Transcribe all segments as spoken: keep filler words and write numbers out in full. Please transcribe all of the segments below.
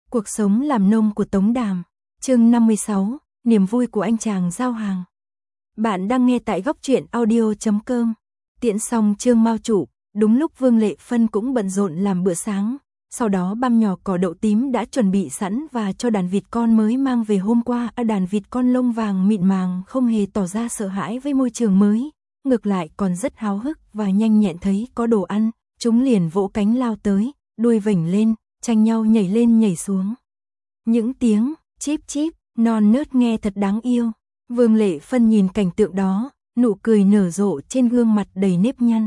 Cuộc sống làm nông của Tống Đàm, chương năm mươi sáu, niềm vui của anh chàng giao hàng. Bạn đang nghe tại góc truyện audio chấm com. Tiễn xong chương mao chủ, đúng lúc Vương Lệ Phân cũng bận rộn làm bữa sáng, sau đó băm nhỏ cỏ đậu tím đã chuẩn bị sẵn và cho đàn vịt con mới mang về hôm qua. À, đàn vịt con lông vàng mịn màng không hề tỏ ra sợ hãi với môi trường mới, ngược lại còn rất háo hức và nhanh nhẹn thấy có đồ ăn, chúng liền vỗ cánh lao tới, đuôi vểnh lên, tranh nhau nhảy lên nhảy xuống. Những tiếng chíp chíp non nớt nghe thật đáng yêu. Vương Lệ Phân nhìn cảnh tượng đó, nụ cười nở rộ trên gương mặt đầy nếp nhăn.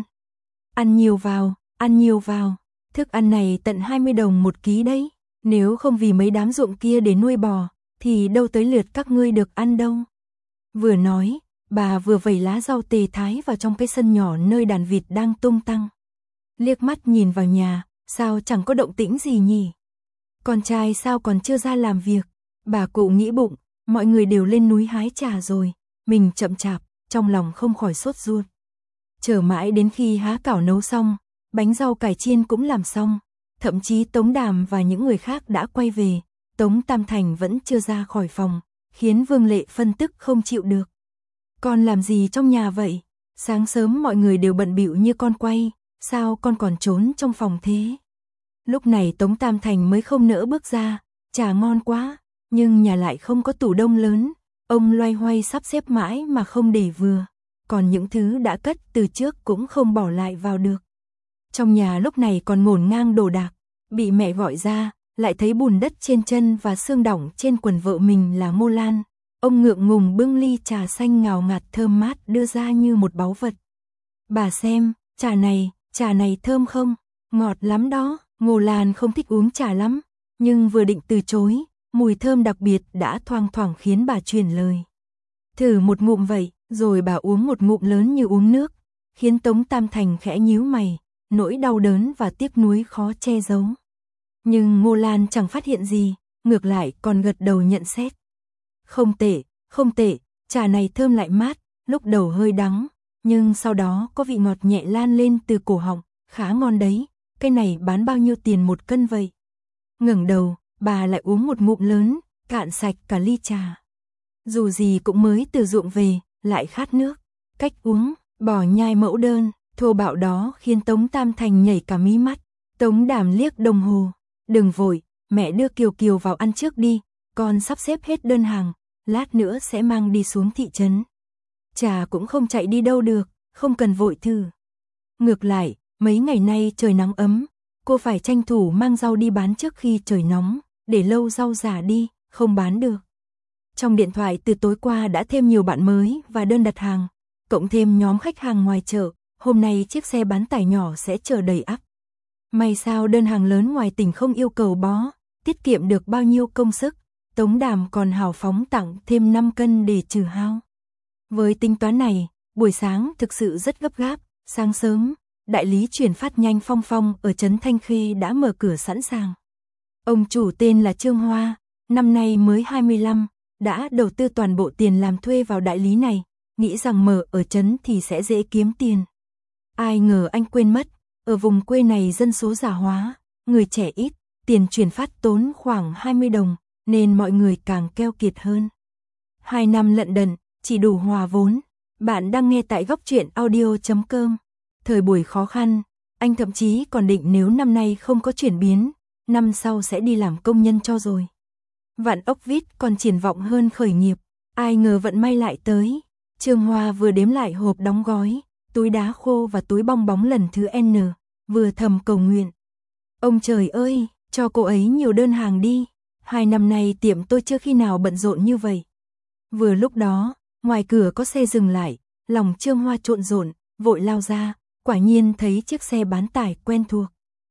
Ăn nhiều vào, ăn nhiều vào, thức ăn này tận hai mươi đồng một ký đấy, nếu không vì mấy đám ruộng kia để nuôi bò, thì đâu tới lượt các ngươi được ăn đâu. Vừa nói, bà vừa vẩy lá rau tề thái vào trong cái sân nhỏ nơi đàn vịt đang tung tăng. Liếc mắt nhìn vào nhà, sao chẳng có động tĩnh gì nhỉ? Con trai sao còn chưa ra làm việc? Bà cụ nghĩ bụng, mọi người đều lên núi hái trà rồi, mình chậm chạp, trong lòng không khỏi sốt ruột. Chờ mãi đến khi há cảo nấu xong, bánh rau cải chiên cũng làm xong, thậm chí Tống Đàm và những người khác đã quay về, Tống Tam Thành vẫn chưa ra khỏi phòng, khiến Vương Lệ Phân tức không chịu được. Con làm gì trong nhà vậy? Sáng sớm mọi người đều bận bịu như con quay, sao con còn trốn trong phòng thế? Lúc này Tống Tam Thành mới không nỡ bước ra, trà ngon quá, nhưng nhà lại không có tủ đông lớn, ông loay hoay sắp xếp mãi mà không để vừa, còn những thứ đã cất từ trước cũng không bỏ lại vào được. Trong nhà lúc này còn ngổn ngang đồ đạc, bị mẹ gọi ra, lại thấy bùn đất trên chân và xương đỏng trên quần vợ mình là Ngô Lan. Ông ngượng ngùng bưng ly trà xanh ngào ngạt thơm mát đưa ra như một báu vật. Bà xem, trà này, trà này thơm không? Ngọt lắm đó. Ngô Lan không thích uống trà lắm, nhưng vừa định từ chối, mùi thơm đặc biệt đã thoang thoảng khiến bà truyền lời. Thử một ngụm vậy, rồi bà uống một ngụm lớn như uống nước, khiến Tống Tam Thành khẽ nhíu mày, nỗi đau đớn và tiếc nuối khó che giấu. Nhưng Ngô Lan chẳng phát hiện gì, ngược lại còn gật đầu nhận xét. Không tệ, không tệ, trà này thơm lại mát, lúc đầu hơi đắng, nhưng sau đó có vị ngọt nhẹ lan lên từ cổ họng, khá ngon đấy. Cái này bán bao nhiêu tiền một cân vậy? Ngẩng đầu, bà lại uống một ngụm lớn, cạn sạch cả ly trà. Dù gì cũng mới từ ruộng về, lại khát nước. Cách uống, bỏ nhai mẫu đơn, thô bạo đó khiến Tống Tam Thành nhảy cả mí mắt. Tống Đàm liếc đồng hồ. Đừng vội, mẹ đưa Kiều Kiều vào ăn trước đi, con sắp xếp hết đơn hàng, lát nữa sẽ mang đi xuống thị trấn. Trà cũng không chạy đi đâu được, không cần vội thử. Ngược lại, mấy ngày nay trời nắng ấm, cô phải tranh thủ mang rau đi bán trước khi trời nóng, để lâu rau già đi, không bán được. Trong điện thoại từ tối qua đã thêm nhiều bạn mới và đơn đặt hàng, cộng thêm nhóm khách hàng ngoài chợ, hôm nay chiếc xe bán tải nhỏ sẽ chở đầy ắp. May sao đơn hàng lớn ngoài tỉnh không yêu cầu bó, tiết kiệm được bao nhiêu công sức, Tống Đàm còn hào phóng tặng thêm năm cân để trừ hao. Với tính toán này, buổi sáng thực sự rất gấp gáp, sáng sớm, đại lý chuyển phát nhanh Phong Phong ở trấn Thanh Khê đã mở cửa sẵn sàng. Ông chủ tên là Trương Hoa, năm nay mới hai mươi lăm, đã đầu tư toàn bộ tiền làm thuê vào đại lý này, nghĩ rằng mở ở trấn thì sẽ dễ kiếm tiền. Ai ngờ anh quên mất, ở vùng quê này dân số già hóa, người trẻ ít, tiền chuyển phát tốn khoảng hai mươi đồng, nên mọi người càng keo kiệt hơn. Hai năm lận đận, chỉ đủ hòa vốn. Bạn đang nghe tại góc truyện audio chấm com. Thời buổi khó khăn, anh thậm chí còn định nếu năm nay không có chuyển biến, năm sau sẽ đi làm công nhân cho rồi. Vạn ốc vít còn triển vọng hơn khởi nghiệp, ai ngờ vận may lại tới. Trương Hoa vừa đếm lại hộp đóng gói, túi đá khô và túi bong bóng lần thứ N, vừa thầm cầu nguyện. Ông trời ơi, cho cô ấy nhiều đơn hàng đi, hai năm nay tiệm tôi chưa khi nào bận rộn như vậy. Vừa lúc đó, ngoài cửa có xe dừng lại, lòng Trương Hoa trộn rộn, vội lao ra. Quả nhiên thấy chiếc xe bán tải quen thuộc.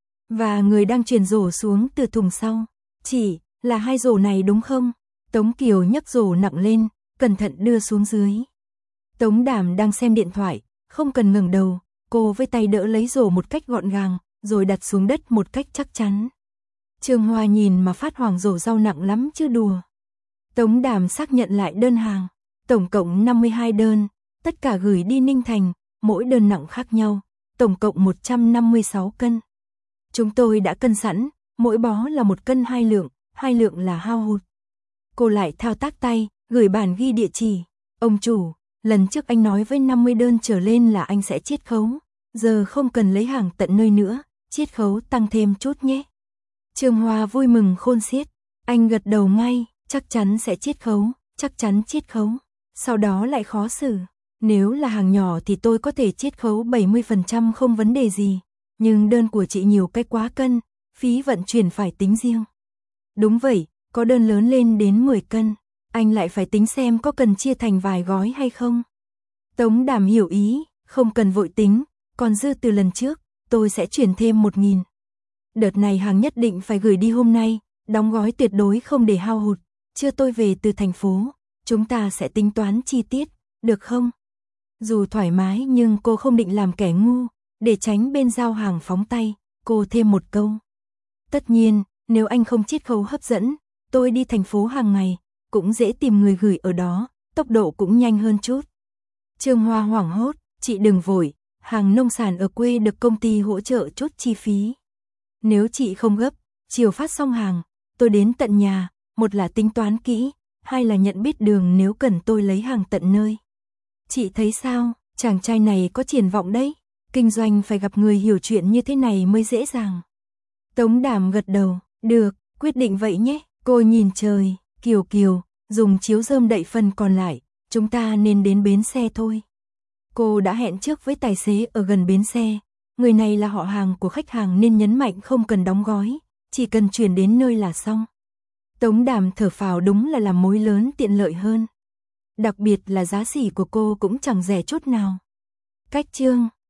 Và người đang chuyển rổ xuống từ thùng sau. Chỉ là hai rổ này đúng không? Tống Kiều nhấc rổ nặng lên, cẩn thận đưa xuống dưới. Tống Đàm đang xem điện thoại, không cần ngẩng đầu, cô với tay đỡ lấy rổ một cách gọn gàng, rồi đặt xuống đất một cách chắc chắn. Trương Hoa nhìn mà phát hoảng, rổ rau nặng lắm chứ đùa. Tống Đàm xác nhận lại đơn hàng, tổng cộng năm mươi hai đơn, tất cả gửi đi Ninh Thành. Mỗi đơn nặng khác nhau, tổng cộng một trăm năm mươi sáu cân. Chúng tôi đã cân sẵn, mỗi bó là một cân hai lượng, hai lượng là hao hụt. Cô lại thao tác tay, gửi bản ghi địa chỉ. Ông chủ, lần trước anh nói với năm mươi đơn trở lên là anh sẽ chiết khấu, giờ không cần lấy hàng tận nơi nữa, chiết khấu tăng thêm chút nhé. Trương Hoa vui mừng khôn xiết, anh gật đầu ngay, chắc chắn sẽ chiết khấu, chắc chắn chiết khấu. Sau đó lại khó xử, nếu là hàng nhỏ thì tôi có thể chiết khấu bảy mươi phần trăm không vấn đề gì, nhưng đơn của chị nhiều cái quá cân, phí vận chuyển phải tính riêng. Đúng vậy, có đơn lớn lên đến mười cân, anh lại phải tính xem có cần chia thành vài gói hay không. Tống Đàm hiểu ý, không cần vội tính, còn dư từ lần trước, tôi sẽ chuyển thêm một nghìn. Đợt này hàng nhất định phải gửi đi hôm nay, đóng gói tuyệt đối không để hao hụt, chưa tôi về từ thành phố, chúng ta sẽ tính toán chi tiết, được không? Dù thoải mái nhưng cô không định làm kẻ ngu, để tránh bên giao hàng phóng tay, cô thêm một câu. Tất nhiên, nếu anh không chiết khấu hấp dẫn, tôi đi thành phố hàng ngày, cũng dễ tìm người gửi ở đó, tốc độ cũng nhanh hơn chút. Trương Hoa hoảng hốt, chị đừng vội, hàng nông sản ở quê được công ty hỗ trợ chút chi phí. Nếu chị không gấp, chiều phát xong hàng, tôi đến tận nhà, một là tính toán kỹ, hai là nhận biết đường nếu cần tôi lấy hàng tận nơi. Chị thấy sao, chàng trai này có triển vọng đấy, kinh doanh phải gặp người hiểu chuyện như thế này mới dễ dàng. Tống Đàm gật đầu, được, quyết định vậy nhé, cô nhìn trời, Kiều Kiều, dùng chiếu rơm đậy phần còn lại, chúng ta nên đến bến xe thôi. Cô đã hẹn trước với tài xế ở gần bến xe, người này là họ hàng của khách hàng nên nhấn mạnh không cần đóng gói, chỉ cần chuyển đến nơi là xong. Tống Đàm thở phào, đúng là làm mối lớn tiện lợi hơn. Đặc biệt là giá xỉ của cô cũng chẳng rẻ chút nào. Cách chương